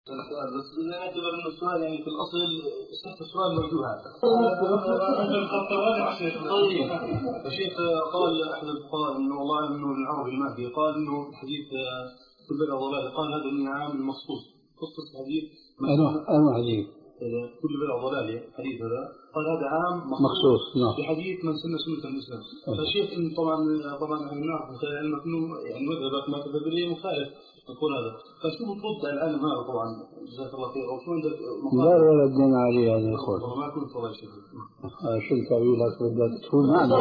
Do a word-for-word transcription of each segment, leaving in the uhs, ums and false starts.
بس نعتبر أن السؤال يعني في الأصل صحة السؤال موجودة. طيب الشيخ قال أحد الفقهاء إنه والله إنه العربي المهدي قال إنه حديث كل بلع ضلال قال هذا من عام مخصوص خصص حديث. أنا أنا حديث كل بلع ضلال حديث هذا قال هذا عام مخصوص نعم. في حديث من سن سنة الإسلام. فالشيخ إن طبعا طبعا احنا نعرف مثلا علمك إنه يعني مذهبك ما تبدليه مخالف يقول هذا. فشو بترد على العالم هذا طبعا جزاك الله خير أو شو عندك؟ لا ولا بدنا عليه هذا الخوف. ما كنت والله شيء. شو التأويلات بدك تكون معنا؟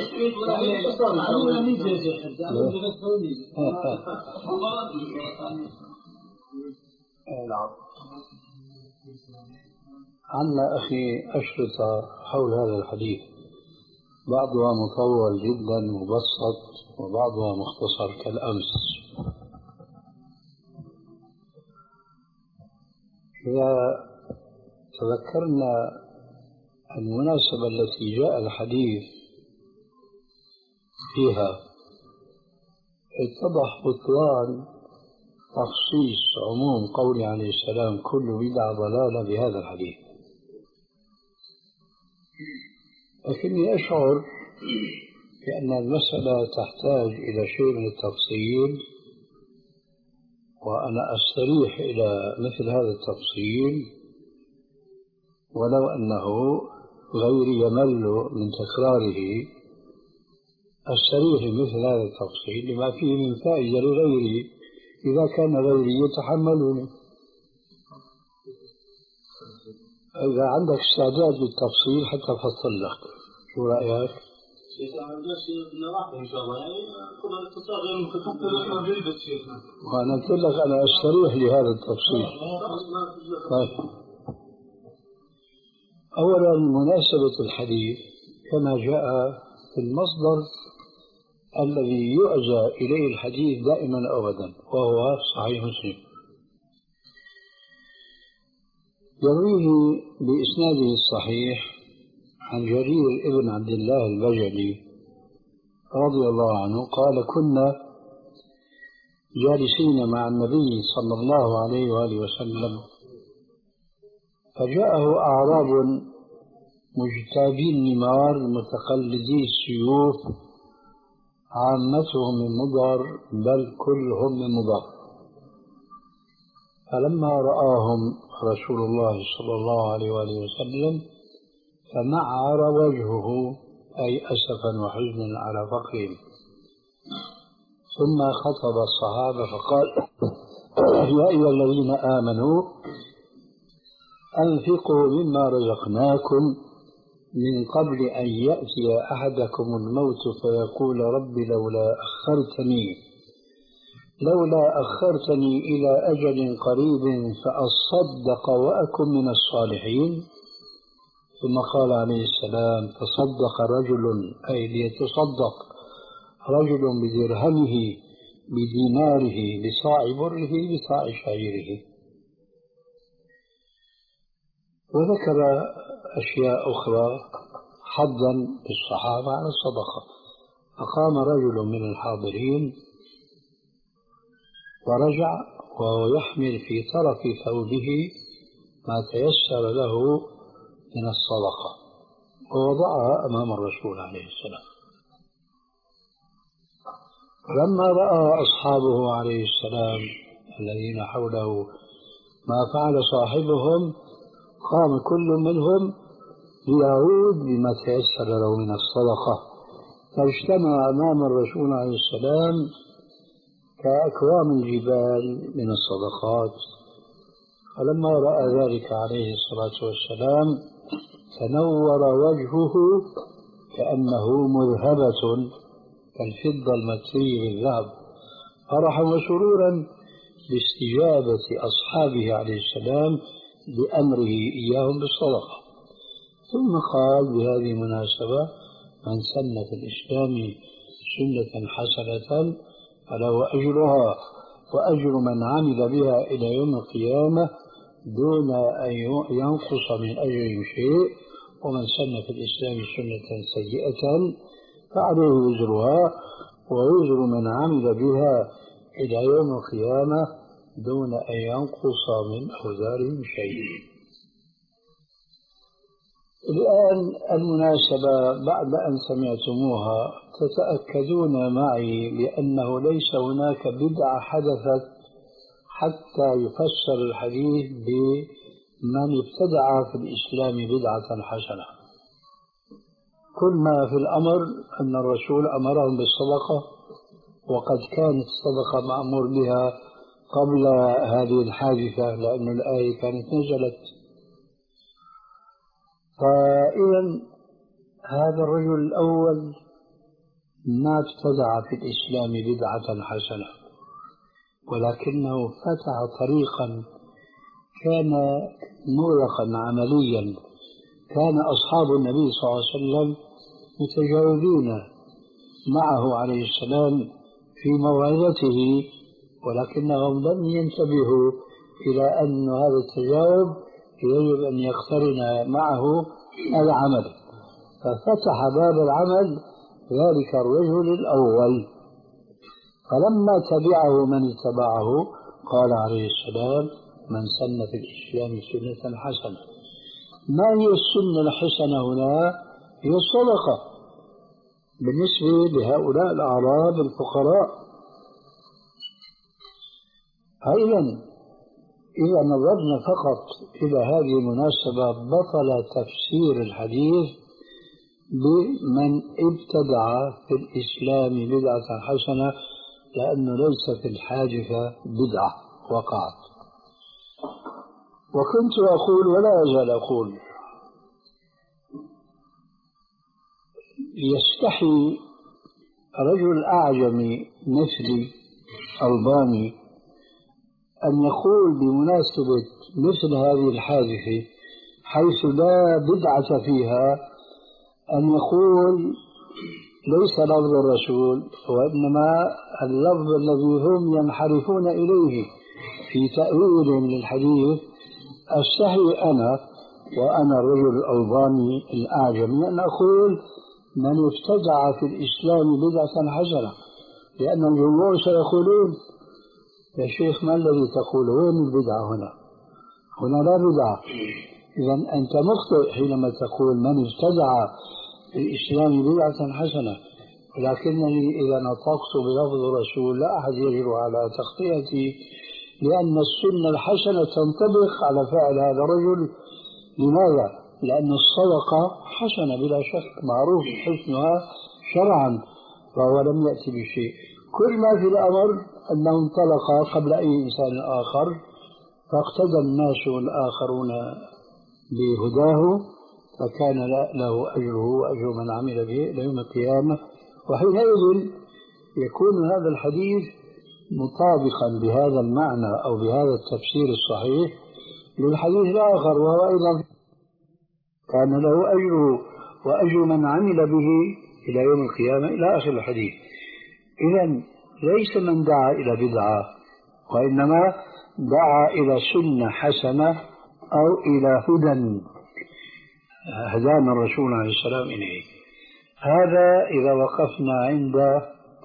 عنا أخي أشرطة حول هذا الحديث، بعضها مطول جدا مبسط وبعضها مختصر كالأمس. إذا تذكرنا المناسبة التي جاء الحديث فيها اتضح بطلان تخصيص عموم قوله عليه السلام كل بدعة ضلالة بهذا الحديث. لكني أشعر بأن المسألة تحتاج إلى شيء من التفصيل، وأنا أستريح إلى مثل هذا التفصيل ولو أنه غيري يمل من تكراره. أستريح لمثل هذا التفصيل لما فيه من فائدة لغيري إذا كان غيري يتحملني. إذا عندك استعداد للتفصيل حتى أفصل لك، شو رأيك؟ إن شاء الله يعني كل الاتصال غير مختصر شيخنا. وأنا قلت لك أنا أستريح لهذا التفصيل. طيب. أولا مناسبة الحديث كما جاء في المصدر الذي يؤجى إليه الحديث دائما أبدا وهو صحيح مسلم، يرويه بإسناده الصحيح عن جرير ابن عبد الله البجلي رضي الله عنه قال كنا جالسين مع النبي صلى الله عليه وآله وسلم فجاءه أعراب مجتابي النمار متقلدي السيوف عامتهم من مضر بل كلهم من مضر. فلما رآهم رسول الله صلى الله عليه وآله وسلم فمعر وجهه أي أسفا وحزنا على فقرهم، ثم خطب الصحابة فقال يا أيها الذين آمنوا أنفقوا مما رزقناكم من قبل أن يأتي أحدكم الموت فيقول رب لولا أخرتني لولا أخرتني إلى أجل قريب فأصدق وأكن من الصالحين. ثم قال عليه السلام تصدق رجل أي ليتصدق رجل بدرهمه بديناره بصاع بره بصاع شعيره. وذكر أشياء أخرى حظا للصحابة على الصدقة. فقام رجل من الحاضرين ورجع وهو يحمل في طرف ثوبه ما تيسر له من الصدقة ووضعها أمام الرسول عليه السلام. لما رأى أصحابه عليه السلام الذين حوله ما فعل صاحبهم قام كل منهم ليعود بما تيسر له من الصدقة، فاجتمع أمام الرسول عليه السلام كأكوام الجبال من الصدقات. فلما رأى ذلك عليه الصلاة والسلام تنور وجهه كأنه مذهبة كالفضة المترية بالذهب فرحا وسرورا باستجابة أصحابه عليه السلام بأمره إياهم بالصدقة. ثم قال بهذه المناسبة من سن في الإسلام سنة حسنة فله أجرها وأجر من عمل بها إلى يوم القيامة دون أن ينقص من أجر شيء، ومن سن في الإسلام سنة سيئة فعليه وزرها ووزر من عمل بها إلى يوم القيامة دون أن ينقص من أوزارهم شيء. الآن المناسبة بعد أن سمعتموها تتأكدون معي بأنه ليس هناك بدعة حدثت حتى يفسر الحديث بمن ابتدع في الإسلام بدعة حسنة. كل ما في الأمر أن الرسول أمرهم بالصدقة، وقد كانت الصدقة مأمور بها قبل هذه الحادثة لأن الآية كانت نزلت. فإذا هذا الرجل الأول ما ابتدع في الإسلام بدعة حسنة، ولكنه فتح طريقا كان مغلقا عمليا. كان أصحاب النبي صلى الله عليه وسلم متجاوبين معه عليه السلام في موعظته، ولكنهم لم ينتبهوا إلى أن هذا التجاوب يجب أن يقترن معه العمل، ففتح باب العمل ذلك الرجل الأول. فلما تبعه من اتبعه قال عليه السلام: من سن في الإسلام سنة حسنة. ما هي السنة الحسنة هنا؟ هي الصدقة بالنسبة لهؤلاء الأعراب الفقراء. فإذا إذا نظرنا فقط إلى هذه المناسبة بطل تفسير الحديث بمن ابتدع في الإسلام بدعة حسنة، لأنه ليس في الحادثة بدعة وقعت. وكنت أقول ولا أزال أقول: يستحي رجل أعجمي مثلي ألباني أن يقول بمناسبة مثل هذه الحادثة حيث لا بدعة فيها أن يقول ليس لفظ الرسول، وإنما اللفظ الذي هم ينحرفون إليه في تأويلهم للحديث. أستحي أنا وأنا الرجل الألباني الأعجمي أن أقول من ابتدع في الإسلام بدعة حسنة، لأن الجمهور سيقولون: يا شيخ ما الذي تقول؟ وين البدعة هنا؟ هنا لا بدعة. إذا أنت مخطئ حينما تقول من ابتدع في الإسلام بدعة حسنة، ولكنني إذا نطقت بلفظ الرسول لا أحد يجر على تخطئتي، لأن السنة الحسنة تنطبق على فعل هذا الرجل. لماذا؟ لأن الصدقة حسنة بلا شك، معروف حسنها شرعا، فهو لم يأتي بشيء. كل ما في الأمر أنه انطلق قبل أي إنسان آخر، فاقتدى الناس الآخرون بهداه، فكان له أجره وأجر من عمل به إلى يوم القيامة. وحينئذ يكون هذا الحديث مطابقا بهذا المعنى أو بهذا التفسير الصحيح للحديث الآخر، وهو أيضا كان له أجره وأجر من عمل به إلى يوم القيامة إلى آخر الحديث. إذن ليس من دعا إلى بدعة، وإنما دعا إلى سنة حسنة أو إلى هدى هدانا الرسول عليه السلام إليه. هذا إذا وقفنا عند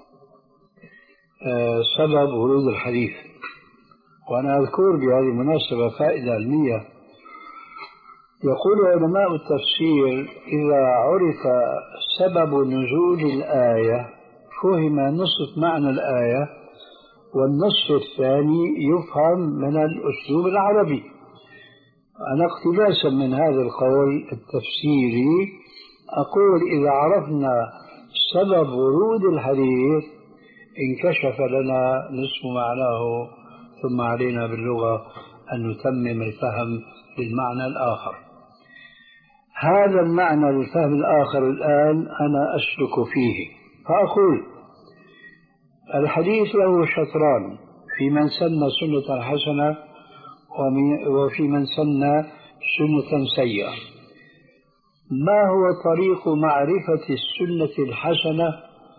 سبب ورود الحديث. وأنا أذكر بهذه المناسبة فائدة علمية. يقول علماء التفسير: إذا عرف سبب نزول الآية فهم نصف معنى الآية، والنصف الثاني يفهم من الأسلوب العربي. أنا اقتباسا من هذا القول التفسيري أقول: إذا عرفنا سبب ورود الحديث انكشف لنا نصف معناه، ثم علينا باللغة أن نتمم الفهم للمعنى الآخر. هذا المعنى للفهم الآخر الآن أنا أسلك فيه، فأقول: الحديث له شطران: في من سن سنة حسنة وفي من سن سنة سيئة. ما هو طريق معرفة السنة الحسنة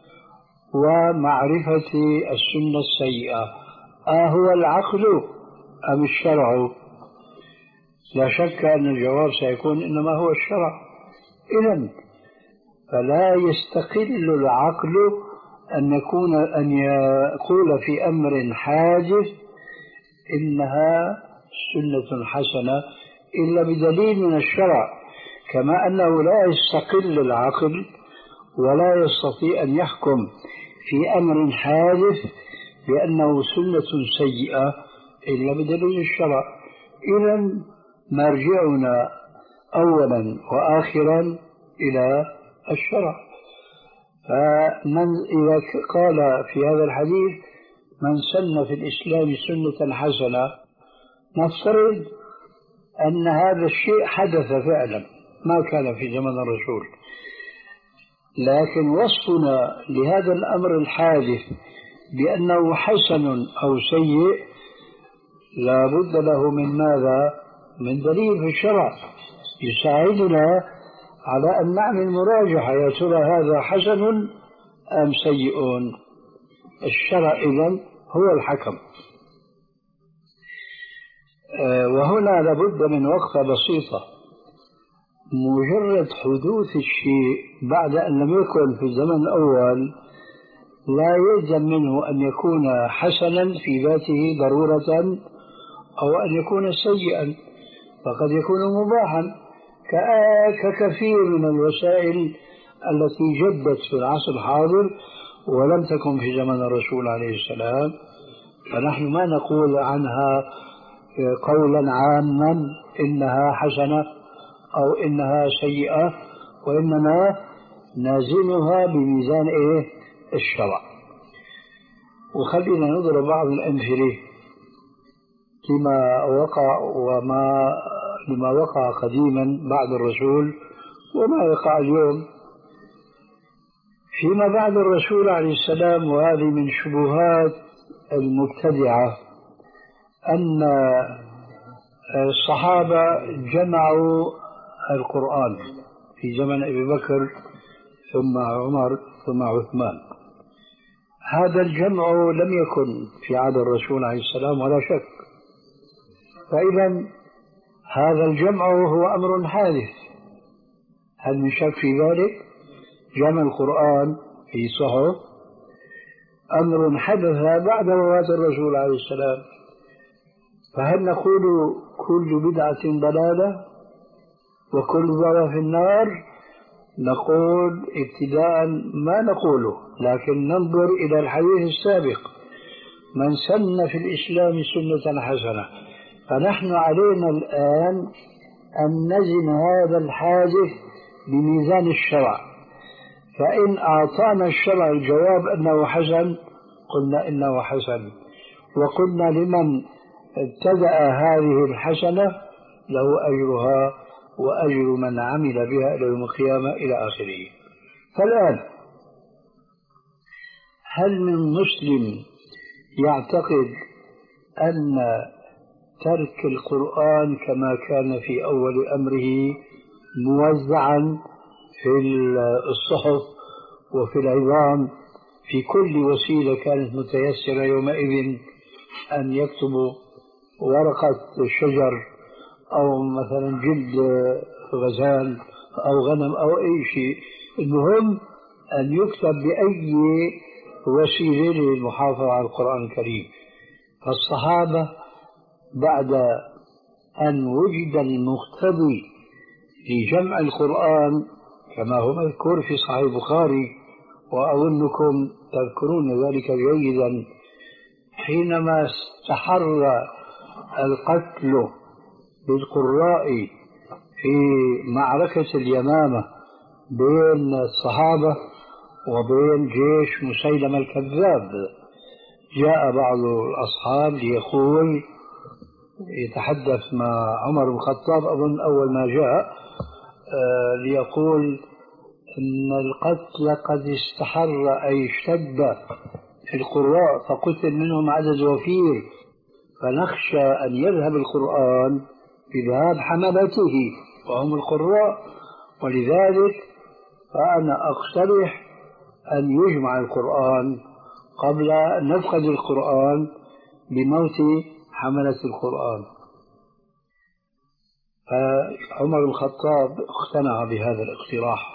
ومعرفة السنة السيئة؟ أهو العقل أم الشرع؟ لا شك أن الجواب سيكون إنما هو الشرع. إذن فلا يستقل العقل أن يكون أن يقول في أمر حادث إنها سنة حسنة إلا بدليل من الشرع، كما أنه لا يستقل العقل ولا يستطيع أن يحكم في أمر حادث بأنه سنة سيئة إلا بدليل الشرع. إذن مرجعنا أولا وآخرا إلى الشرع. فمن إذا قال في هذا الحديث من سن في الإسلام سنة حسنة، نفترض أن هذا الشيء حدث فعلا ما كان في زمن الرسول، لكن وصفنا لهذا الأمر الحادث بأنه حسن أو سيء لا بد له من ماذا؟ من دليل في الشرع يساعدنا على أن نعمل مراجعة، يا ترى هذا حسن أم سيء؟ الشرع إذن هو الحكم. وهنا لابد من وقفة بسيطة. مجرد حدوث الشيء بعد أن لم يكن في الزمن الأول لا يلزم منه أن يكون حسنا في ذاته ضرورة أو أن يكون سيئا، فقد يكون مباحا ككثير من الوسائل التي جدت في العصر الحاضر ولم تكن في زمن الرسول عليه السلام، فنحن ما نقول عنها قولا عاما إنها حسنة أو إنها سيئة، وإنما نازلها بميزان إيه؟ الشرع. وخلينا نضرب بعض الأمثلة لما وقع وما لما وقع قديما بعد الرسول وما يقع اليوم. فيما بعد الرسول عليه السلام، وهذه من شبهات المبتدعة، أن الصحابة جمعوا القرآن في زمن أبي بكر ثم عمر ثم عثمان. هذا الجمع لم يكن في عهد الرسول عليه السلام ولا شك، فإذا هذا الجمع هو أمر حادث، هل من شك في ذلك؟ جمع القرآن في صحف أمر حدث بعد وفاة الرسول عليه السلام، فهل نقول كل بدعة ضلالة وكل ضلالة في النار؟ نقول ابتداء ما نقوله، لكن ننظر إلى الحديث السابق من سن في الإسلام سنة حسنة، فنحن علينا الآن أن نزن هذا الحادث بميزان الشرع، فإن أعطانا الشرع الجواب أنه حسن قلنا إنه حسن، وقلنا لمن ابتدأ هذه الحسنة له أجرها وأجر من عمل بها إلى يوم القيامة إلى آخره. فالآن هل من مسلم يعتقد أن ترك القرآن كما كان في أول أمره موزعا في الصحف وفي العظام في كل وسيلة كانت متيسرة يومئذ أن يكتبوا ورقة شجر أو مثلا جلد غزال أو غنم أو أي شيء، المهم أن يكتب بأي وسيلة للمحافظة على القرآن الكريم؟ فالصحابة بعد أن وجد المقتضي لجمع القرآن كما هو مذكور في صحيح البخاري، وأظنكم تذكرون ذلك جيدا، حينما استحر القتل بالقراء في معركة اليمامة بين الصحابة وبين جيش مسيلمة الكذاب، جاء بعض الأصحاب ليقول يتحدث مع عمر بن الخطاب أظن أول ما جاء ليقول إن القتل قد استحر أي اشتد في القراء فقتل منهم عدد وفير، فنخشى أن يذهب القرآن بذهاب حملته وهم القراء، ولذلك فأنا أقترح أن يجمع القرآن قبل أن نفقد القرآن بموت حملة القرآن. فعمر بن الخطاب اقتنع بهذا الاقتراح،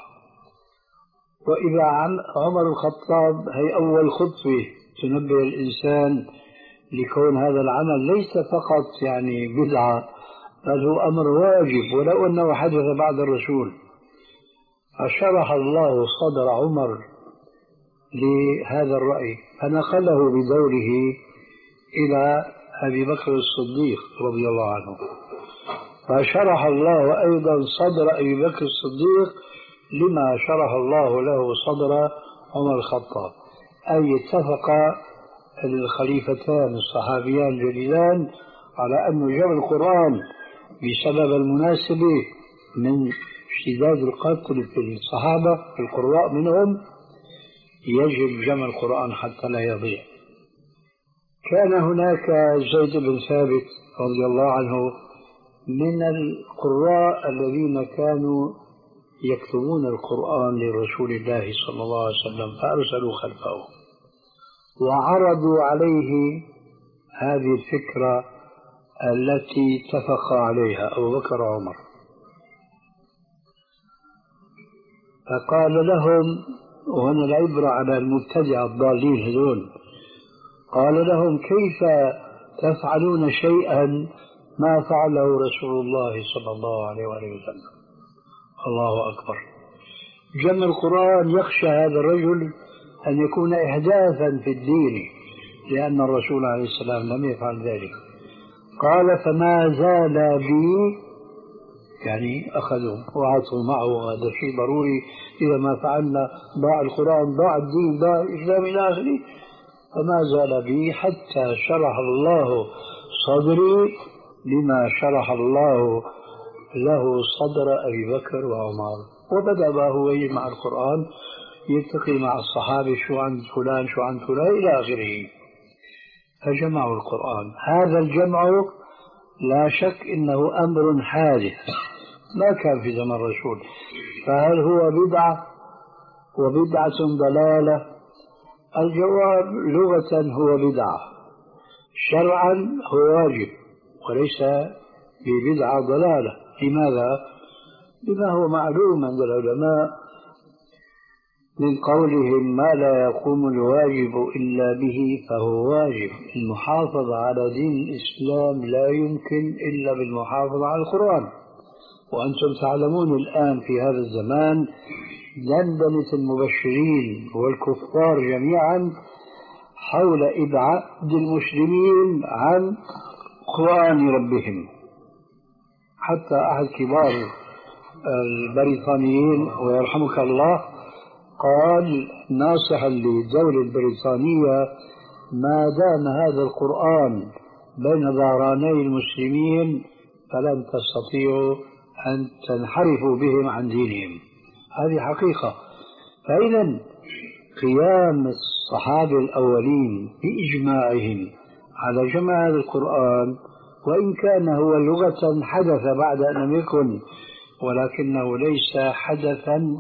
وإذا عن عمر بن الخطاب هي أول خطوة تنبه الإنسان لكون هذا العمل ليس فقط يعني بدعة، بل هو أمر واجب ولو أنه حدث بعد الرسول. فشرح الله صدر عمر لهذا الرأي فنقله بدوره إلى أبي بكر الصديق رضي الله عنه، فشرح الله أيضا صدر أبي بكر الصديق لما شرح الله له صدر عمر الخطاب، أي اتفق الخليفتان الصحابيان الجليلان على أن جمع القرآن بسبب المناسبة من اشتداد القتل في الصحابة في القراء منهم يجب جمع القرآن حتى لا يضيع. كان هناك زيد بن ثابت رضي الله عنه من القراء الذين كانوا يكتبون القرآن لرسول الله صلى الله عليه وسلم، فأرسلوا خلفه وعرضوا عليه هذه الفكرة التي اتفق عليها أبو بكر وعمر، فقال لهم، وهنا العبرة على المبتدع الضالين هذول، قال لهم كيف تفعلون شيئا ما فعله رسول الله صلى الله عليه وسلم؟ الله أكبر. جمع القرآن يخشى هذا الرجل أن يكون إحداثا في الدين، لأن الرسول عليه السلام لم يفعل ذلك. قال فما زال بي، يعني أخذوا وعطوا معه، هذا شيء ضروري، إذا ما فعلنا ضاع القرآن، ضاع الدين، ضاع الإسلام إلى آخره. فما زال بي حتى شرح الله صدري لما شرح الله له صدر أبي بكر وعمر، وبدأ هو يجمع القرآن، يلتقي مع الصحابة شو عند فلان شو عند فلان إلى آخره، فجمعوا القرآن. هذا الجمع لا شك إنه أمر حادث ما كان في زمن الرسول، فهل هو بدعة وبدعة ضلالة؟ الجواب لغة هو بدعة، شرعا هو واجب وليس ببدعة ضلالة. لماذا؟ لما هو معلوم عند العلماء من قولهم ما لا يقوم الواجب إلا به فهو واجب. المحافظة على دين الإسلام لا يمكن إلا بالمحافظة على القرآن، وأنتم تعلمون الآن في هذا الزمان دندنة المبشرين والكفار جميعا حول إبعاد المسلمين عن قرآن ربهم. حتى أحد كبار البريطانيين ويرحمك الله قال ناصحا للدولة البريطانية ما دام هذا القرآن بين ظهراني المسلمين فلن تستطيعوا أن تنحرفوا بهم عن دينهم. هذه حقيقة. فإذا قيام الصحابة الأولين بإجماعهم على جمع هذا القرآن، وإن كان هو لغة حدث بعد أن لم يكن، ولكنه ليس حدثا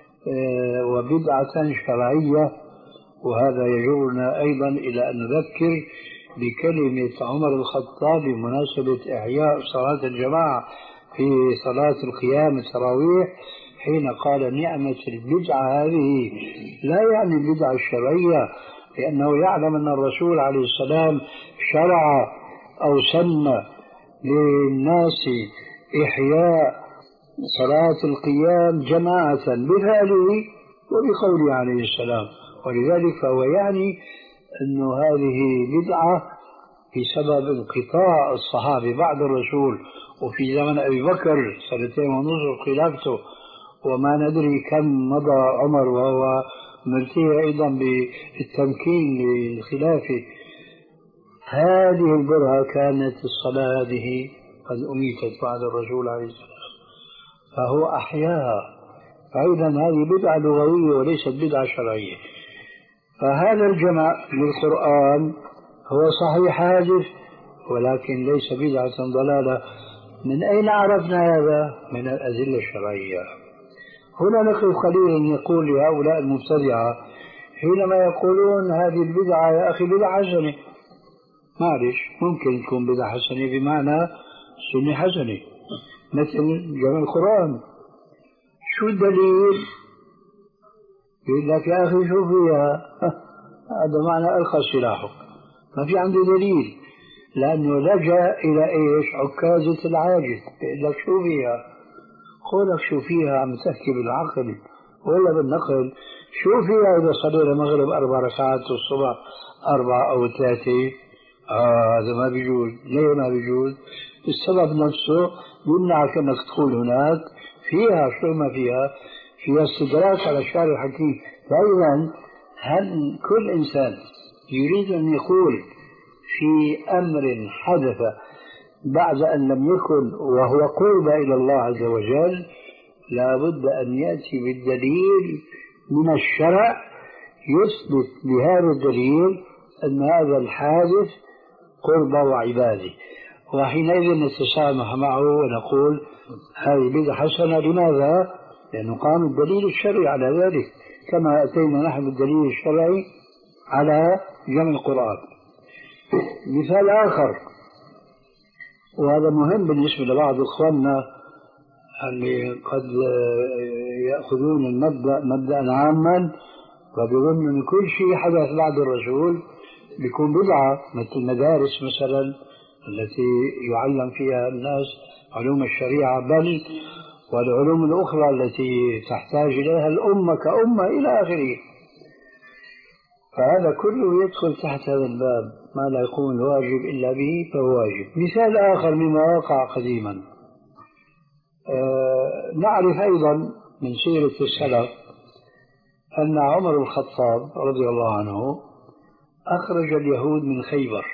وبدعة شرعية. وهذا يجرنا أيضا إلى أن نذكر بكلمة عمر الخطاب بمناسبة إحياء صلاة الجماعة في صلاة القيام التراويح، حين قال نعمة البدعة هذه، لا يعني البدعة الشرعية، لأنه يعلم أن الرسول عليه السلام شرع أو سن للناس إحياء صلاة القيام جماعة بفعله وبقوله عليه السلام، ولذلك فهو يعني أن هذه بدعة بسبب انقطاع الصحابة بعد الرسول، وفي زمن أبي بكر سنتين ونصف خلافته، وما ندري كم مضى عمر وهو ملتهي أيضا بالتمكين للخلافة. هذه البرهة كانت الصلاة هذه قد أميتت بعد الرسول عليه السلام فهو أحياها. فإذا هذه بدعة لغوية وليست بدعة شرعية. فهذا الجمع للقرآن هو صحيح حادث ولكن ليس بدعة ضلالة. من أين عرفنا هذا؟ من الأدلة الشرعية. هنا نقف قليلا يقول لهؤلاء المبتدعة حينما يقولون هذه البدعة يا أخي بدعة حسنة، معلش ممكن تكون بدعة حسنة بمعنى سنة حسنة مثل جمع القرآن. شو الدليل؟ يقول لك يا أخي شو فيها؟ هذا معنى ألقى سلاحك، ما في عنده دليل، لأنه لجأ إلى إيش؟ عكازة العاجز. بيقول لك شو فيها؟ قولك شو فيها عم تحكي بالعقل ولا بالنقل؟ شو فيها إذا صلينا المغرب أربع ركعات والصبح أربعة أو ثلاثة؟ آه هذا ما بيجوز. ليه ما بيجوز؟ السبب نفسه يمنعك أنك تدخل هناك. فيها شو ما فيها؟ فيها استدراك على الشارع الحكيم. فإذا هل كل إنسان يريد أن يقول في أمر حدث بعد أن لم يكن وهو قرب إلى الله عز وجل لا بد أن يأتي بالدليل من الشرع يثبت بهذا الدليل أن هذا الحادث قرب وعبادة، وحينئذ نتسامح معه ونقول هذه بدعة حسنة. لماذا؟ لأنه قام الدليل الشرعي على ذلك، كما أتينا نحن بالدليل الشرعي على جمع القرآن. مثال آخر، وهذا مهم بالنسبة لبعض إخواننا اللي قد يأخذون المبدأ مبدأ عاما فبيظن أن كل شيء حدث بعد الرسول بيكون بدعة، مثل المدارس مثلا التي يعلم فيها الناس علوم الشريعة، بل والعلوم الأخرى التي تحتاج إليها الأمة كأمة إلى آخره. فهذا كله يدخل تحت هذا الباب، ما لا يكون الواجب إلا به فهو واجب. مثال آخر مما وقع قديما، آه نعرف أيضا من سيرة السلف أن عمر بن الخطاب رضي الله عنه أخرج اليهود من خيبر.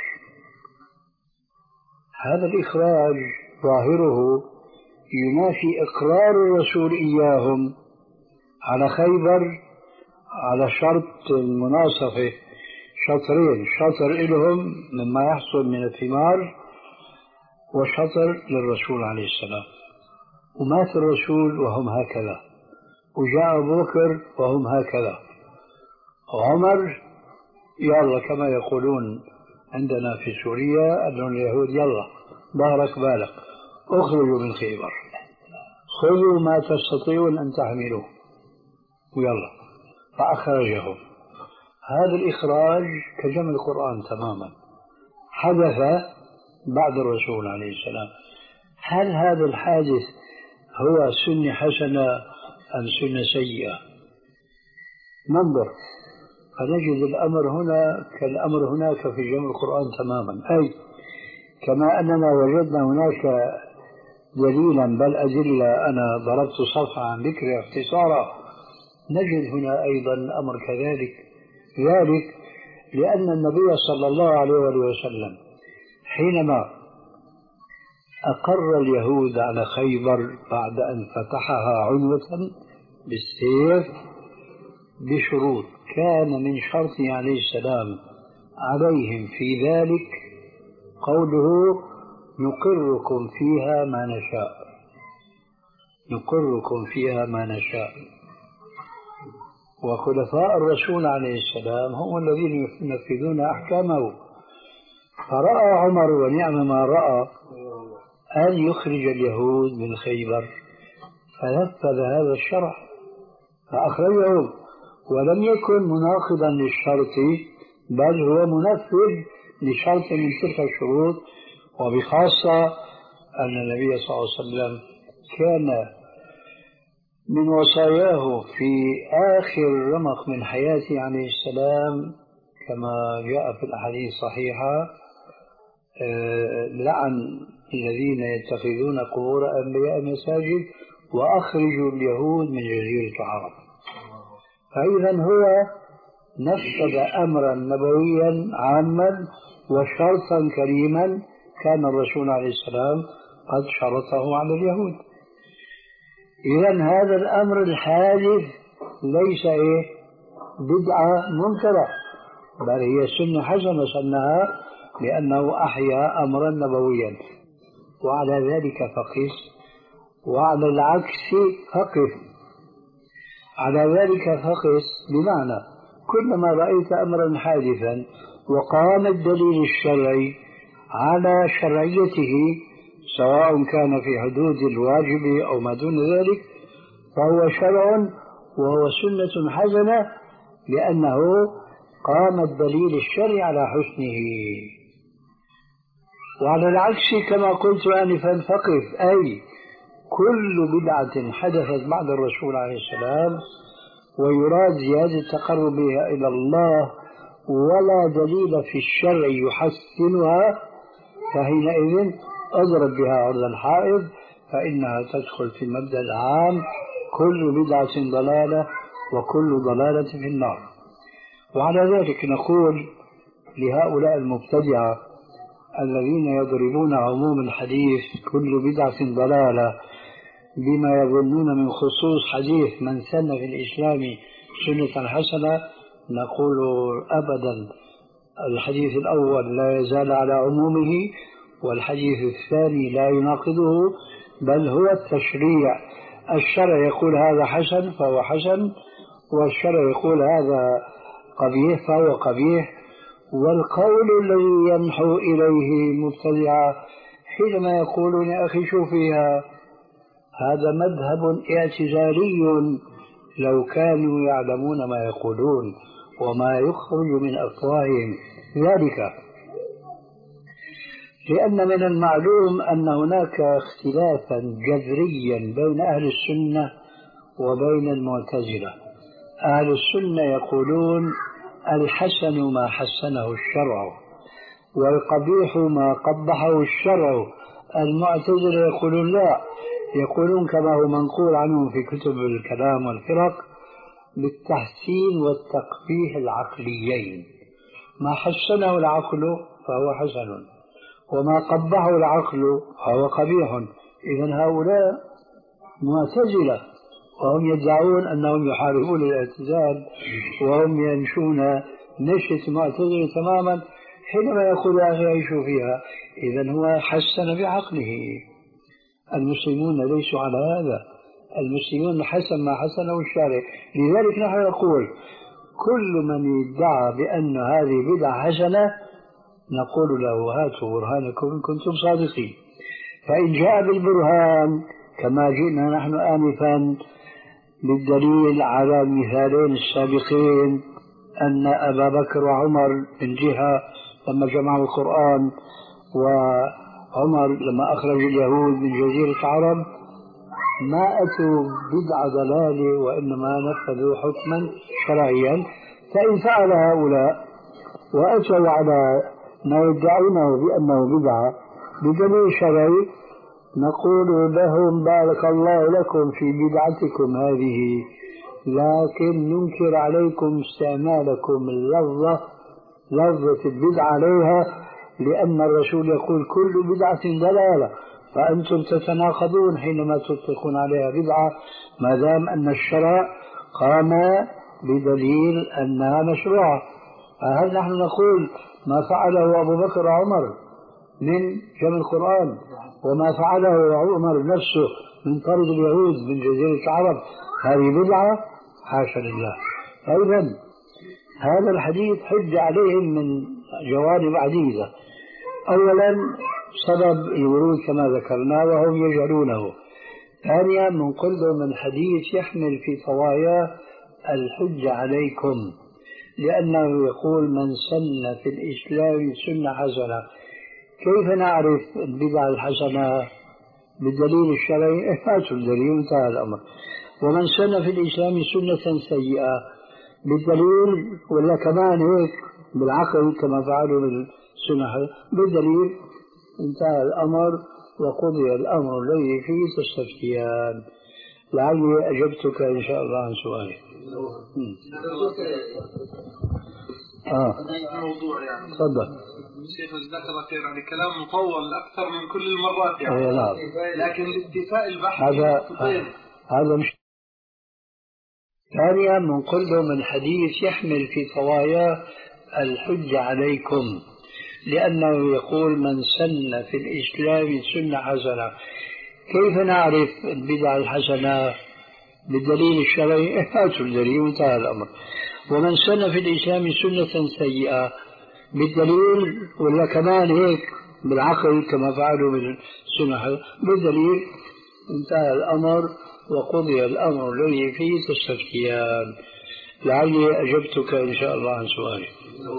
هذا الإخراج ظاهره ينافي إقرار الرسول إياهم على خيبر على شرط المناصفة، شطرين، شطر لهم مما يحصل من الثمار وشطر للرسول عليه السلام. ومات الرسول وهم هكذا، وجاء أبو بكر وهم هكذا، وعمر يلا كما يقولون عندنا في سوريا أن اليهود يلا ظهرك بالك اخرجوا من خيبر، خذوا ما تستطيعون أن تحملوه ويلا، فأخرجهم. هذا الإخراج كجمع القرآن تماما، حدث بعد الرسول عليه السلام. هل هذا الحادث هو سنة حسنة أم سنة سيئة؟ ننظر فنجد الأمر هنا كالأمر هناك في جمع القرآن تماما. أي كما أننا وجدنا هناك دليلا بل أدلة، أنا ضربت صفحة عن ذكر اختصارا، نجد هنا أيضا الأمر كذلك. ذلك لأن النبي صلى الله عليه وسلم حينما أقر اليهود على خيبر بعد أن فتحها عنوة بالسيف بشروط، كان من شرطه عليه السلام عليهم في ذلك قوله نقركم فيها ما نشاء، نقركم فيها ما نشاء. وخلفاء الرسول عليه السلام هم الذين ينفذون أحكامه. فرأى عمر ونعم ما رأى أن يخرج اليهود من خيبر، فنفذ هذا الشرع فأخرجهم، ولم يكن مناقضا للشرط بل هو منفذ لشرط من تلك الشروط. وبخاصة أن النبي صلى الله عليه وسلم كان من وصاياه في آخر رمق من حياته عليه السلام كما جاء في الأحاديث الصحيحة لعن الذين يتخذون قبور أنبياء مساجد وأخرجوا اليهود من جزيرة العرب. فإذا هو نفذ أمرا نبويا عاما وشرطا كريما كان الرسول عليه السلام قد شرطه على اليهود. إذا هذا الأمر الحادث ليس إيه بدعة منكرة، بل هي سنة حسنة سنها لأنه أحيا أمرا نبويا. وعلى ذلك فقس، وعلى العكس فقف. على ذلك فقس بمعنى كلما رأيت أمرا حادثا وقام الدليل الشرعي على شرعيته سواء كان في حدود الواجب أو ما دون ذلك فهو شرع وهو سنة حسنة، لأنه قام الدليل الشرعي على حسنه. وعلى العكس كما قلت آنفا فقف، أي كل بدعة حدثت بعد الرسول عليه السلام ويراد زيادة تقربها إلى الله ولا دليل في الشرع يحسنها فحينئذ أضرب بها عرض الحائض، فإنها تدخل في المبدأ العام كل بدعة ضلالة وكل ضلالة في النار. وعلى ذلك نقول لهؤلاء المبتدعة الذين يضربون عموم الحديث كل بدعة ضلالة بما يظنون من خصوص حديث من سن في الإسلام سنة حسنة، نقول أبدا، الحديث الأول لا يزال على عمومه، والحديث الثاني لا يناقضه، بل هو التشريع. الشرع يقول هذا حسن فهو حسن، والشرع يقول هذا قبيح فهو قبيح. والقول الذي ينحو إليه المبتدعة حينما يقولون يا أخي شو فيها، هذا مذهب اعتزالي لو كانوا يعلمون ما يقولون وما يخرج من أفواههم، ذلك لأن من المعلوم أن هناك اختلافا جذريا بين أهل السنة وبين المعتزلة. أهل السنة يقولون الحسن ما حسنه الشرع والقبيح ما قبحه الشرع. المعتزلة يقولون لا، يقولون كما هو منقول عنهم في كتب الكلام والفرق بالتحسين والتقبيح العقليين، ما حسنه العقل فهو حسن وما قبحه العقل فهو قبيح. إذن هؤلاء معتزلة وهم يدعون أنهم يحاربون الاعتزال وهم ينشون نشأة معتزلة تماما حينما يقول يا أخي عيشوا فيها. إذن هو حسن بعقله. المسلمون ليسوا على هذا، المسلمون حسن ما حسنه الشارع. لذلك نحن نقول كل من يدعى بأن هذه بدعة حسنة نقول له هاتوا برهانكم إن كنتم صادقين. فإن جاء بالبرهان كما جئنا نحن آنفا بالدليل على المثالين السابقين أن أبا بكر وعمر من جهة لما جمعوا القرآن، وعمر لما أخرج اليهود من جزيرة العرب، ما أتوا بدعة ضلالة وإنما نفذوا حكما شرعيا. فإن فعل هؤلاء وأتوا على ما يدعونه بأنه بدعة بدليل شرعي نقول لهم بارك الله لكم في بدعتكم هذه، لكن ننكر عليكم استعمالكم اللفظة لفظة البدعة عليها، لأن الرسول يقول كل بدعة ضلالة، فأنتم تتناقضون حينما تطلقون عليها بدعة ما دام أن الشرع قام بدليل أنها مشروعة. فهل نحن نقول ما فعله أبو بكر وعمر من جمع القرآن وما فعله عمر نفسه من طرد اليهود من جزيرة العرب هذه بدعة؟ حاشا لله. أيضا هذا الحديث حج عليهم من جوانب عديدة. أولا سبب الورود كما ذكرنا وهم يجهلونه. ثانيا من قل من حديث يحمل في طوايا الحج عليكم، لأنه يقول من سن في الإسلام سنة حسنة. كيف نعرف البدعة الحسنة؟ بالدليل الشرعي، هاتوا الدليل انتهى الأمر. ومن سن في الإسلام سنة سيئة بالدليل، ولا كمان هيك بالعقل كما فعلوا بالسنة بالدليل، انتهى الأمر وقضي الأمر الذي فيه تستفتيان. لعلي أجبتك إن شاء الله عن سؤالي. آه. الموضوع يعني تفضل. شيخ جزاك الله خير، يعني كلام مطول أكثر من كل المرات يعني. نعم. لكن باتفاء البحث هذا هذا مش. ثانيا من قل من حديث يحمل في طوايا الحج عليكم، لأنه يقول من سن في الإسلام سنة حسنة. كيف نعرف البدعة الحسنة؟ بالدليل الشرعي، هاتوا الدليل وانتهى الأمر. ومن سن في الإسلام سنة سيئة بالدليل، ولا كمان هيك بالعقل كما فعلوا بالسنة بالدليل، انتهى الأمر وقضي الأمر الذي فيه تستفتيان. لعلي أجبتك إن شاء الله عن سؤالي.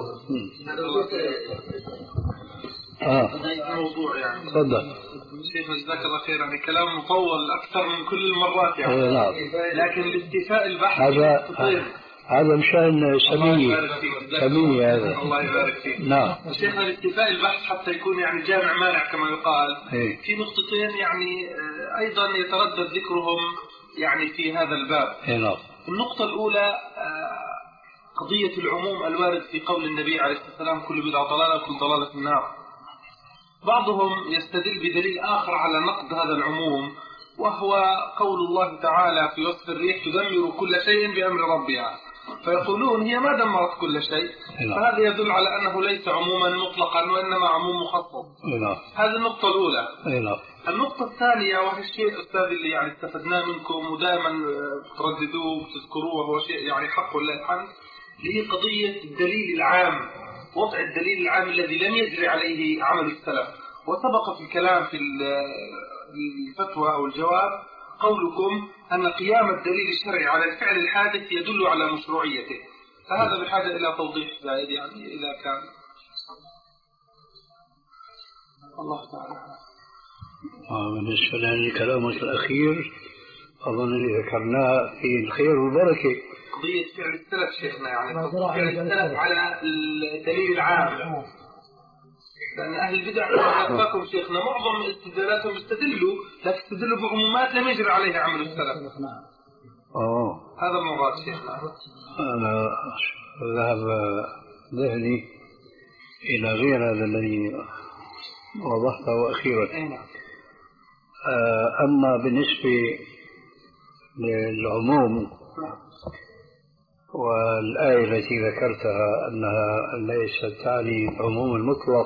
آه موضوع يعني تفضل شيخنا جزاك الله خير. يعني كلام مطول أكثر من كل المرات يعني إيه نعم. لكن باستيفاء البحث هذا هذا مشان سمية سمية هذا. الله يبارك فيك. نعم شيخنا باستيفاء البحث حتى يكون يعني جامع مانع كما يقال. إيه. في نقطتين يعني أيضا يتردد ذكرهم يعني في هذا الباب. إيه نعم. النقطة الأولى قضية العموم الوارد في قول النبي عليه الصلاة والسلام كل بدعة ضلالة وكل ضلالة في النار. بعضهم يستدل بدليل آخر على نقد هذا العموم وهو قول الله تعالى في وصف الريح تدمر كل شيء بأمر ربها، فيقولون هي ما دمرت كل شيء، فهذا يدل على أنه ليس عموما مطلقا وإنما عموم مخصص. هذه النقطة الأولى. النقطة الثانية وهي الشيء أستاذ اللي يعني استفدناه منكم ودائما ترددوه وتذكروه وهو شيء يعني حق لله الحمد، اللي هي قضية الدليل العام، وضع الدليل العام الذي لم يجري عليه عمل السلف. وسبق في الكلام في الفتوى أو الجواب قولكم أن قيام الدليل الشرعي على الفعل الحادث يدل على مشروعيته، فهذا بحاجة إلى توضيح زائد يعني إذا كان الله تعالى. بالنسبة لكلامك الأخير أظن اللي ذكرناه في الخير والبركة قضية فعل السلف شيخنا، يعني فعل السلف على الدليل العام، لأن أهل البدع أخاكم شيخنا معظم استدلالاتهم يستدلوا لكن يستدلوا بعمومات لم يجري عليها عمل السلف. أوه. هذا المراد شيخنا. أنا ذهب ذهني إلى غير هذا الذي وضحته أخيرا. أما بالنسبة للعموم والآية التي ذكرتها أنها ليست تعني العموم المطلق،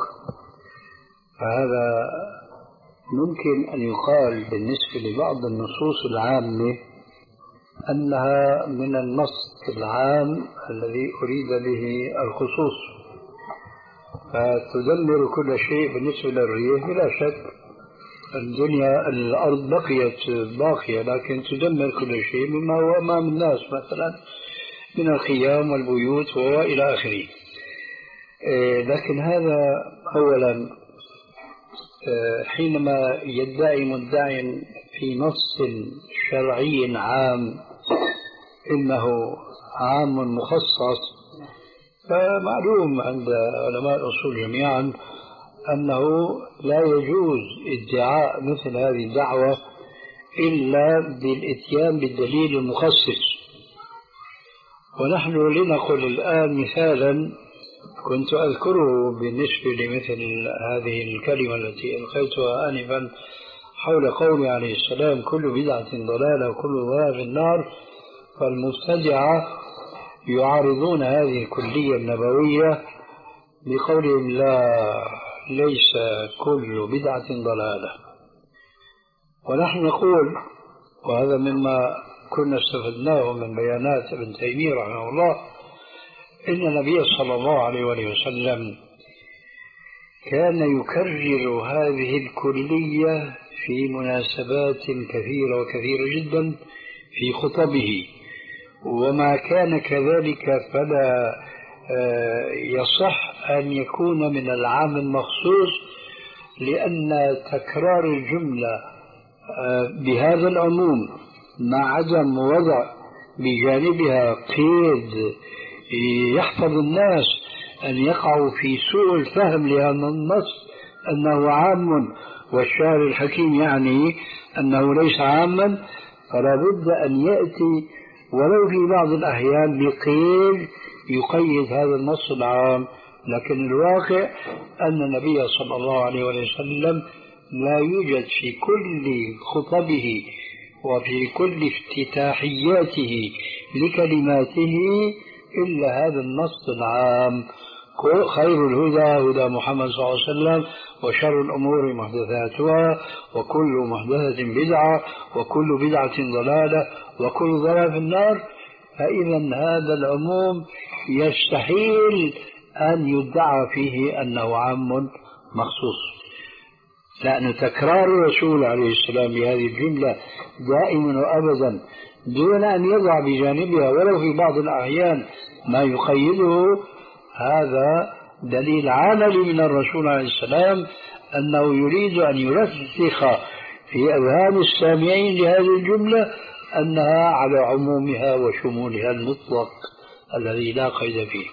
فهذا ممكن أن يقال بالنسبة لبعض النصوص العامة أنها من النص العام الذي أريد به الخصوص، فتدمر كل شيء. بالنسبة للريح بلا شك الدنيا الأرض بقيت باقية لكن تدمر كل شيء مما هو أمام الناس مثلا من الخيام والبيوت وإلى آخره. لكن هذا أولا حينما يدعي مدعي في نص شرعي عام إنه عام مخصص، فمعلوم عند علماء الأصول جميعا أنه لا يجوز ادعاء مثل هذه الدعوة إلا بالإتيان بالدليل المخصص. ونحن لنقل الآن مثالا كنت أذكره بالنسبة لمثل هذه الكلمة التي ألقيتها آنفا حول قوله عليه السلام كل بدعة ضلالة وكل ضلالة في النار، فالمبتدعة يعارضون هذه الكلية النبوية بقولهم لا ليس كل بدعة ضلالة. ونحن نقول وهذا مما كنا استفدناه من بيانات ابن تيمية رحمه الله إن النبي صلى الله عليه وسلم كان يكرر هذه الكلية في مناسبات كثيرة وكثيرة جدا في خطبه، وما كان كذلك فلا يصح أن يكون من العام المخصوص، لأن تكرار الجملة بهذا العموم مع عدم وضع بجانبها قيد يحفظ الناس أن يقعوا في سوء الفهم لهذا النص أنه عام والشاعر الحكيم يعني أنه ليس عاما، فلا بد أن يأتي ولو في بعض الأحيان بقيد يقيد هذا النص العام. لكن الواقع أن النبي صلى الله عليه وسلم لا يوجد في كل خطبه وفي كل افتتاحياته لكلماته إلا هذا النص العام خير الهدى هدى محمد صلى الله عليه وسلم وشر الأمور محدثاتها وكل محدثة بدعة وكل بدعة ضلالة وكل ضلالة في النار. فإذا هذا العموم يستحيل أن يدعى فيه أنه عام مخصوص. لأن تكرار الرسول عليه السلام بهذه الجملة دائما وأبدا دون أن يضع بجانبها ولو في بعض الأحيان ما يقيده، هذا دليل عملي من الرسول عليه السلام أنه يريد أن يرسخ في أذهان السامعين لهذه الجملة أنها على عمومها وشمولها المطلق الذي لا قيد فيه.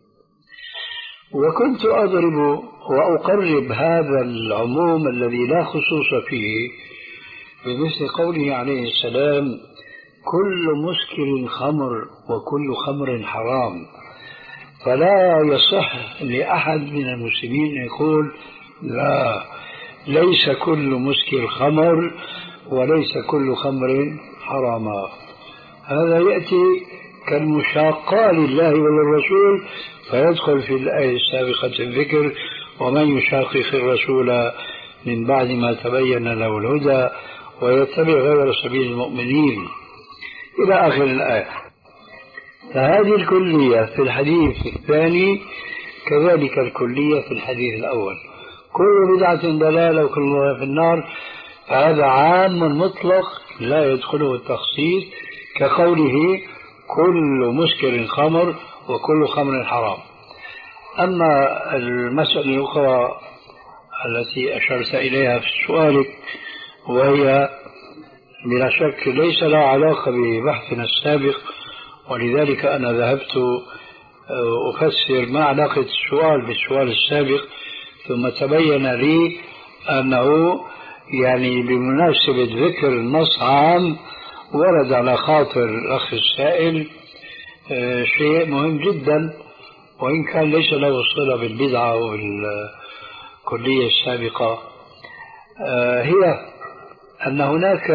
وكنت أضرب وأقرب هذا العموم الذي لا خصوص فيه بمثل قوله عليه السلام: كل مسكر خمر وكل خمر حرام. فلا يصح لأحد من المسلمين أن يقول لا، ليس كل مسكر خمر وليس كل خمر حراما. هذا يأتي كالمشاقة لله وللرسول، فيدخل في الآية السابقة الذكر: ومن يشاقق الرسول من بعد ما تبين له الهدى ويتبع غير سبيل المؤمنين إلى آخر الآية. فهذه الكلية في الحديث الثاني كذلك الكلية في الحديث الأول: كل بدعة ضلالة وكل ضلالة في النار. فهذا عام مطلق لا يدخله التخصيص، كقوله: كل مسكر خمر وكل خمر حرام. أما المسألة الأخرى التي أشرت إليها في سؤالك، وهي بلا شك ليس لها علاقة ببحثنا السابق، ولذلك أنا ذهبت أفسر ما علاقة السؤال بالسؤال السابق، ثم تبين لي أنه يعني بمناسبة ذكر النص عام ورد على خاطر الأخ السائل شيء مهم جدا، وإن كان ليس له صلة بالبدعة والكلية السابقة، هي أن هناك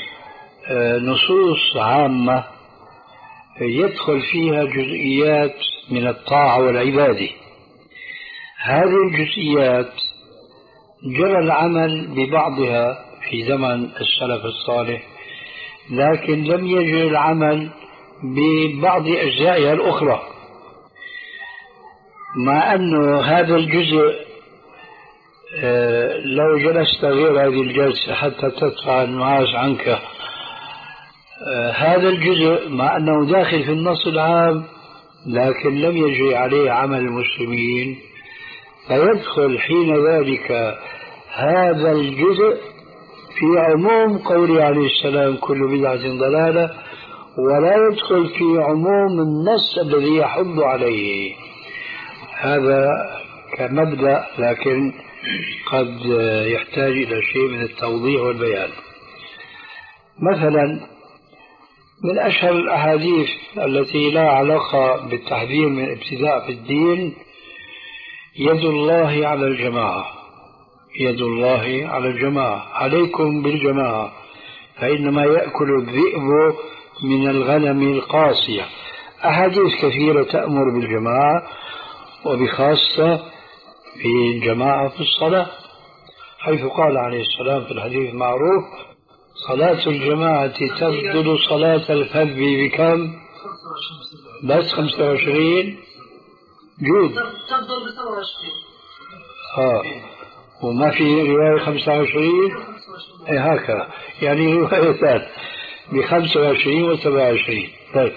نصوص عامة يدخل فيها جزئيات من الطاعة والعبادة. هذه الجزئيات جرى العمل ببعضها في زمن السلف الصالح، لكن لم يجري العمل ببعض أجزائها الأخرى، مع أنه هذا الجزء لو جلست غير هذه الجلسة حتى تدفع المعاش عنك، هذا الجزء مع أنه داخل في النص العام لكن لم يجري عليه عمل المسلمين، فيدخل حين ذلك هذا الجزء في عموم قوله عليه السلام: كل بدعة ضلالة، ولا يدخل في عموم النص الذي يحض عليه. هذا كمبدأ، لكن قد يحتاج إلى شيء من التوضيح والبيان. مثلا من أشهر الأحاديث التي لا علاقة بالتحذير من الابتداع في الدين: يد الله على الجماعة، يد الله على الجماعة، عليكم بالجماعة فإنما يأكل الذئب من الغنم القاسية. أحاديث كثيرة تأمر بالجماعة، وبخاصة في الجماعة في الصلاة، حيث قال عليه السلام في الحديث المعروف: صلاة الجماعة تبدل صلاة الفذ بكم؟ بس خمسة وعشرين جود تبدل بسبعة وعشرين. آه وما في رواية خمسة وعشرين؟ إيه هكذا، يعني روايتان بخمسة وعشرين وسبعة وعشرين. طيب،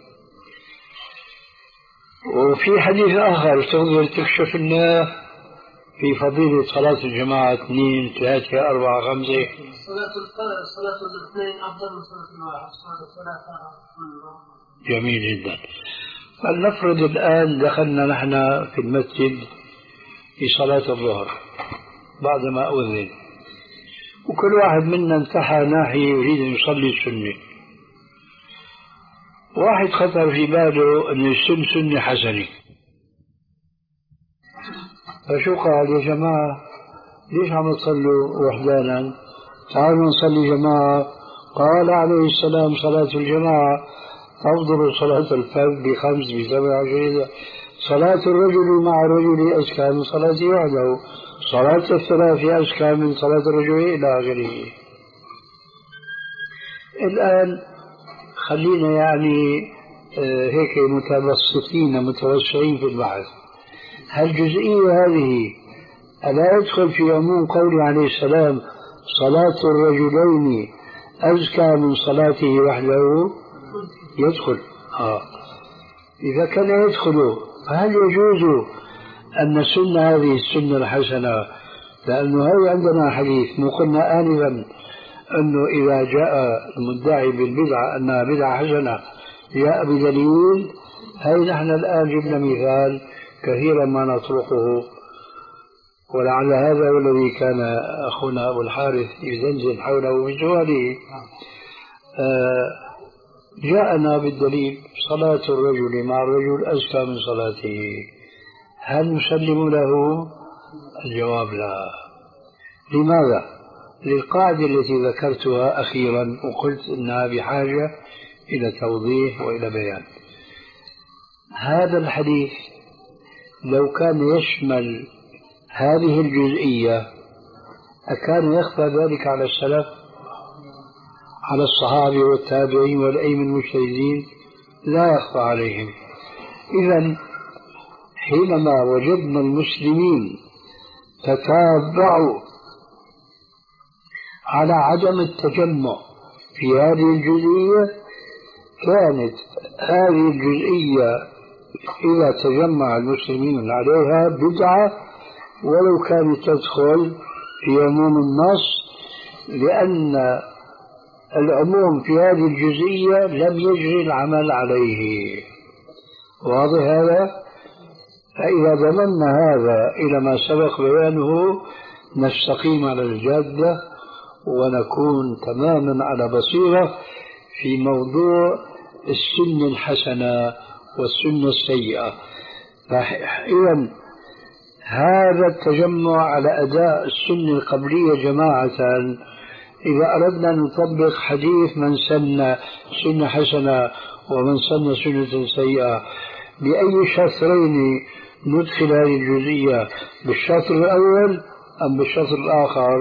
وفي حديث آخر تقدر تكشف لنا في فضيلة صلاة الجماعة: اثنين ثلاثة أربعة خمسة. صلاة صلاة الاثنين أفضل من صلاة الواحد. صلاة الثلاثة. جميل جدا. فلنفرض الآن دخلنا نحن في المسجد في صلاة الظهر بعدما أذن، وكل واحد منا انتحى ناحية يريد أن يصلي السنة. واحد خطر في باله أن السن سنة حسنة، فشو قال: يا جماعة ليش عم تصلوا وحدانا؟ تعالوا نصلي جماعة. قال عليه السلام: صلاة الجماعة أفضل صلاة الفرد بخمس بسبع عشرين. صلاة الرجل مع الرجل أزكى من صلاته وحده. صلاة الثلاث أزكى من صلاة الرجل إلى آخره. الآن خلينا يعني هيك متبسطين متوسعين في البحث. هالجزئية هذه ألا يدخل في عموم قوله عليه السلام صلاة الرجلين أزكى من صلاته وحده؟ يدخل. آه. إذا كان يدخل فهل يجوز أن السنة هذه السنة الحسنة، لأنه هذا عندنا حديث مو قلنا آنفا أنه إذا جاء المدعي بالبدعة أنها بدعة حسنة جاء بدليل. هاي نحن الآن جبنا مثال كثيرا ما نطرقه، ولعل هذا هو الذي كان أخونا أبو الحارث يزنزن حوله بسؤاله. آه جاءنا بالدليل صلاة الرجل مع الرجل أزكى من صلاته، هل نسلم له؟ الجواب لا. لماذا؟ للقاعدة التي ذكرتها أخيرا وقلت إنها بحاجة إلى توضيح وإلى بيان. هذا الحديث لو كان يشمل هذه الجزئية أكان يخفى ذلك على السلف، على الصحابة والتابعين والأئمة المجتهدين؟ لا يخفى عليهم. إذن حينما وجدنا المسلمين تتابعوا على عدم التجمع في هذه الجزئية، كانت هذه الجزئية إذا تجمع المسلمين عليها بدعة ولو كانت تدخل في عموم النص، لأن العموم في هذه الجزئية لم يجري العمل عليه. واضح هذا؟ فإذا ضمننا هذا إلى ما سبق بيانه نستقيم على الجادة ونكون تماما على بصيرة في موضوع السنة الحسنة والسنة السيئة. فإذا هذا التجمع على أداء السنة القبلية جماعة، إذا أردنا أن نطبق حديث من سن سنة حسنة ومن سن سنة سيئة، بأي شطرين ندخل هذه الجزئية؟ بالشطر الأول أم بالشطر الآخر؟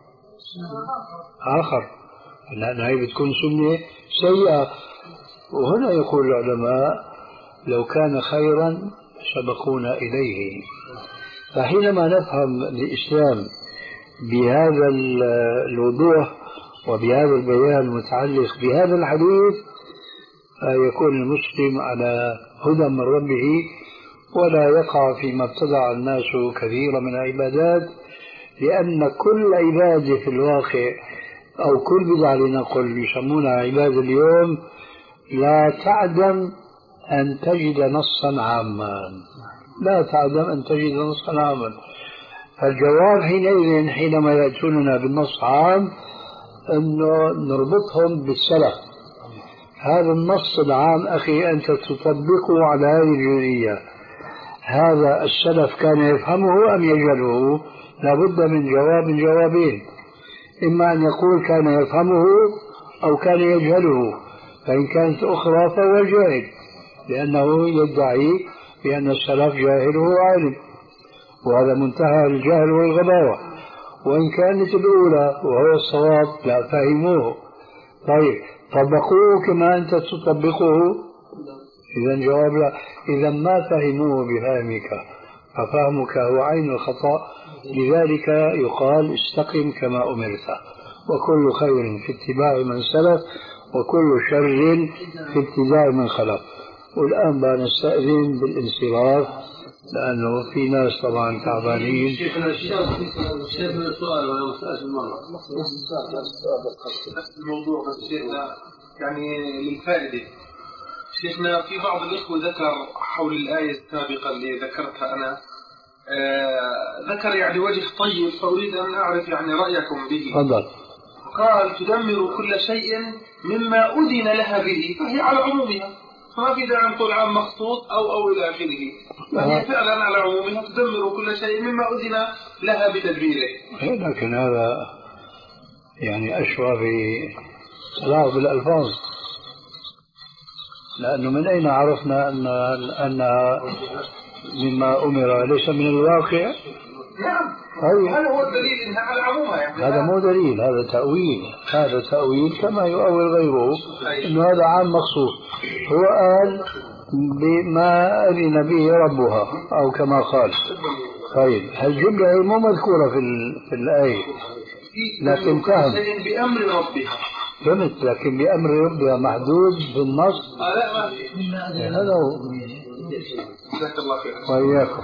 آخر، لأن هذه بتكون سنة سيئة. وهنا يقول العلماء لو كان خيرا سبقونا إليه. فحينما نفهم الإسلام بهذا الوضوح وبهذا البيان المتعلق بهذا الحديث يكون المسلم على هدى من ربه ولا يقع فيما ابتدع الناس كثيرا من العبادات، لأن كل عبادة في الواقع أو كل بدعة لنقل يسمونها عبادة اليوم لا تعدم أن تجد نصا عاما، لا تعدم أن تجد نصا عاما. فالجواب حينئذ حينما يأتوننا بالنص عام أنه نربطهم بالسلف. هذا النص العام أخي أنت تطبقه على هذه الجزئية، هذا السلف كان يفهمه أم يجهله؟ لابد من جواب جوابين، إما أن يقول كان يفهمه أو كان يجهله، فإن كانت أخرى فهو جاهل لأنه يدعي بأن السلف جاهله عالم، وهذا منتهى الجهل والغباوة. وإن كانت الأولى وهو الصواب لا فهموه، طيب طبقوه كما أنت تطبقه؟ إذا جواب لا. إذا ما فهموه بفهمك ففهمك هو عين الخطأ، لذلك يقال استقم كما أمرت، وكل خير في اتباع من سلف وكل شر في ابتداء من خلف. والآن بنستأذن بالانصراف لأنه في ناس طبعا تعبانين. شيخنا شيخ من السؤال ولا مسألة المرة الموضوع بس شيخنا يعني للفائدة. شيخنا في بعض الإخوة ذكر حول الآية السابقة اللي ذكرتها أنا آه ذكر يعني وجه طيب، فأريد أن أعرف يعني رأيكم به. تفضل. قال تدمر كل شيء مما أذن لها به، فهي على عمومها، فما في داعي نقول عام مخصوص أو أو إلى آخره، فهي فعلا على عمومها تدمر كل شيء مما أذن لها بتدبيره. لكن هذا يعني أشبه بتلاعب بالألفاظ، لأنه من أين عرفنا أن أنها مما أمر ليس من الواقع؟ نعم. طيب. هذا هو الدليل إنها على عمومها يعني. هذا مو دليل، هذا تأويل، هذا تأويل كما يؤول غيره إنه هذا عام مخصوص. هو قال بما أذن به ربها أو كما قال، طيب هالجملة هي مو مذكورة في في الآية لكن فهم بأمر ربها فهمت لكن بأمر ربها محدود بالنص. آه لا ما هذا هو. جزاك الله خير. وإياكم.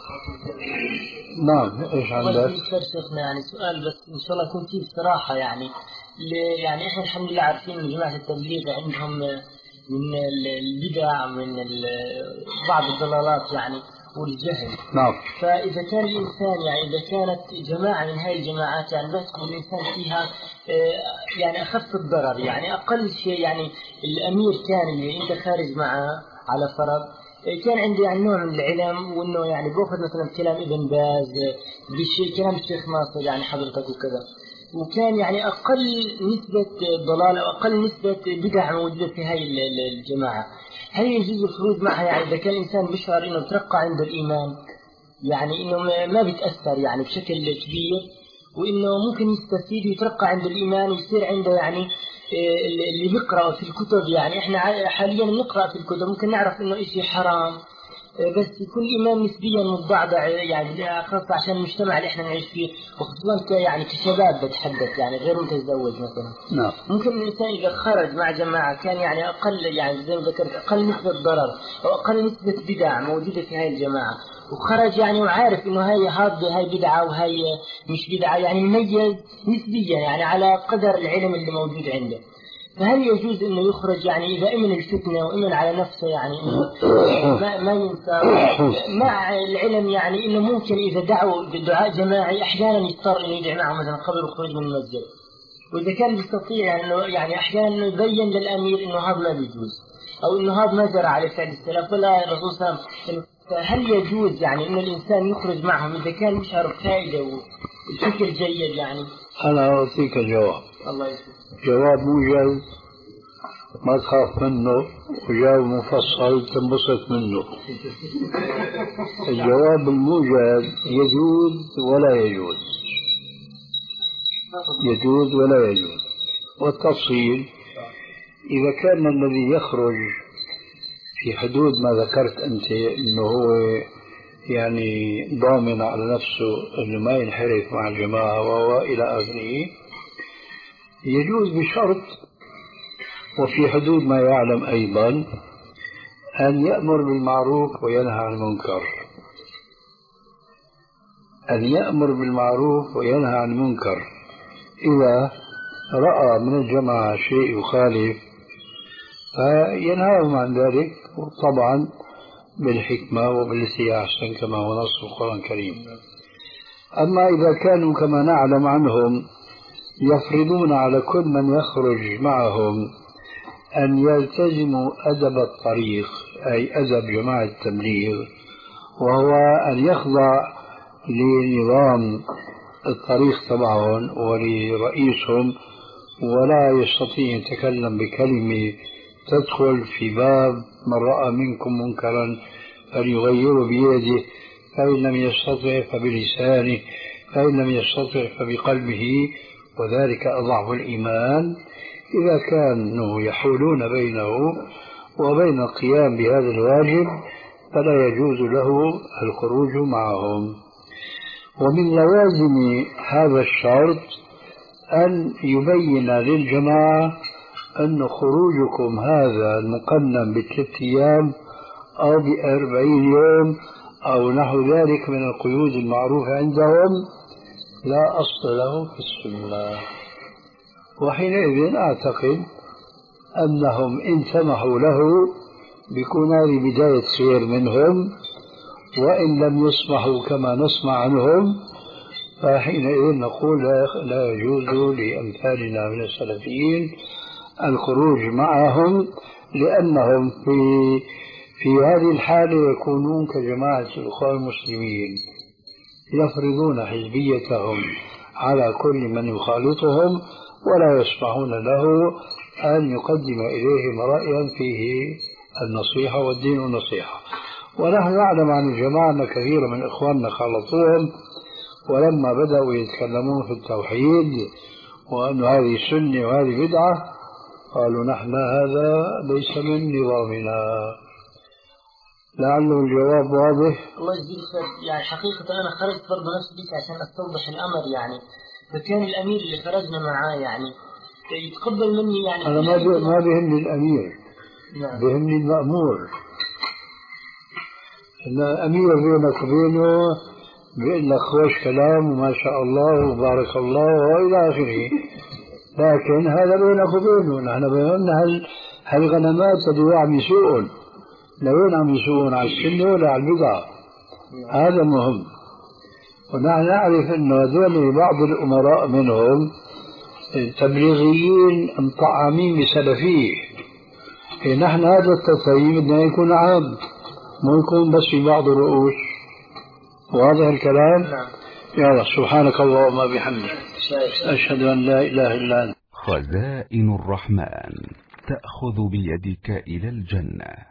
نعم ايش عندك؟ شيخنا يعني سؤال بس ان شاء الله يكون فيه بصراحة يعني يعني احنا الحمد لله عارفين ان جماعة التبليغ عندهم من البدع من بعض الضلالات يعني والجهل. نعم. فإذا كان الإنسان يعني إذا كانت جماعة من هذه الجماعات يعني بس الإنسان فيها يعني أخف الضرر يعني أقل شيء يعني الأمير كان اللي أنت خارج معه على فرض كان عنده يعني نوع من العلم وإنه يعني بأخذ مثلا كلام ابن باز بشيء كلام الشيخ ناصر يعني حضرتك وكذا وكان يعني أقل نسبة ضلال أو أقل نسبة بدع موجودة في هاي الجماعة. هل يجوز الخروج معها يعني إذا كان الإنسان بشعر إنه ترقى عنده الإيمان يعني إنه ما بيتأثر يعني بشكل كبير وإنه ممكن يستفيد ويترقى عنده الإيمان ويصير عنده يعني اللي بيقرأ في الكتب يعني إحنا حاليا نقرأ في الكتب ممكن نعرف إنه إشي حرام بس يكون الإيمان نسبيا متضعضع يعني خاصة عشان المجتمع اللي إحنا نعيش فيه وخصوصا يعني كشباب بتحدث يعني غير متزوج مثلا. نعم. ممكن الإنسان إذا خرج مع جماعة كان يعني أقل يعني زي ما ذكرت أقل نسبة ضرر أو أقل نسبة بدع موجودة في هاي الجماعة وخرج يعني وعارف إنه هاي هذا هاي بدعة وهاي مش بدعة يعني مميز نسبيا يعني على قدر العلم اللي موجود عنده. فهل يجوز إنه يخرج يعني إذا أمن الفتنة وأمن على نفسه يعني إنه ما ما ينسى مع العلم يعني إنه ممكن إذا دعوا بدعاء جماعي أحيانا يضطر إنه يدعي معه مثلا قبل الخروج من المسجد وإذا كان يستطيع إنه يعني أحيانا يبين للأمير إنه هذا ما بيجوز أو إنه هذا ما جرى على فعل السلف ولا الرسول صلى الله عليه وسلم. هل يجوز يعني إنه الإنسان يخرج معهم إذا كان يشعر بفائدة والفكر جيد يعني؟ أنا أعطيك الجواب. الله يسلمك. جواب موجز ما تخاف منه وجواب مفصل تنبسط منه. الجواب الموجز يجوز ولا يجوز يجوز ولا يجوز. والتفصيل إذا كان الذي يخرج في حدود ما ذكرت أنت أنه هو يعني ضامن على نفسه أنه ما ينحرف مع الجماعة وإلى آخره يجوز بشرط وفي حدود ما يعلم أيضا أن يأمر بالمعروف وينهى عن المنكر أن يأمر بالمعروف وينهى عن المنكر. إذا رأى من الجماعة شيء يخالف فينهاهم عن ذلك طبعا بالحكمة وبالتي أحسن كما هو نص القرآن الكريم. أما إذا كانوا كما نعلم عنهم يفرضون على كل من يخرج معهم أن يلتزموا أدب الطريق أي أدب جماعة التبليغ وهو أن يخضع لنظام الطريق تبعهم ولرئيسهم ولا يستطيع أن يتكلم بكلمة تدخل في باب من رأى منكم منكرا فليغيره بيده فإن لم يستطع فبلسانه فإن لم يستطع فبقلبه وذلك أضعف الإيمان. إذا كانوا يحولون بينه وبين القيام بهذا الواجب فلا يجوز له الخروج معهم. ومن لوازم هذا الشرط أن يبين للجماعة أن خروجكم هذا المقنن بثلاث أيام أو بأربعين يوم أو نحو ذلك من القيود المعروفة عندهم لا أصل له في السنة. وحينئذ أعتقد أنهم إن سمحوا له بيكون هذه بداية خير منهم وإن لم يسمحوا كما نسمع عنهم فحينئذ نقول لا يجوز لأمثالنا من السلفيين الخروج معهم لأنهم في في هذه الحالة يكونون كجماعة الإخوان المسلمين يفرضون حزبيتهم على كل من يخالطهم ولا يسمحون له أن يقدم إليهم رأيا فيه النصيحة والدين النصيحة. ونحن نعلم عن الجماعة أن كثير من إخواننا خالطوهم ولما بدأوا يتكلمون في التوحيد وأن هذه سنة وهذه بدعة قالوا نحن هذا ليس من نظامنا. لعله الجواب واضح. الله يجزيك خير. يعني حقيقة أنا خرجت برضه نفس الشيء عشان أستوضح الأمر يعني. فكان الأمير اللي خرجنا معاه يعني يتقبل مني يعني. أنا ما ما بيهمني الأمير. نعم. بيهمني المأمور. إن الأمير بينك وبينه بيقول لك خوش كلام وما شاء الله وبارك الله وإلى آخره، لكن هذا بينك وبينه. نحن بيننا هال هالغنمات اللي عم يسوقون لوين عم يسوقون، على السنة ولا على البدعة؟ هذا مهم. ونحن نعرف أنه هذول بعض الأمراء منهم تبليغيين مطعمين بسلفية. نحن هذا التطيب بدنا يكون عام، مو يكون بس في بعض الرؤوس. واضح الكلام؟ نعم. يا سبحانك اللهم وبحمدك أشهد أن لا إله إلا أنت. خزائن الرحمن تأخذ بيدك إلى الجنة.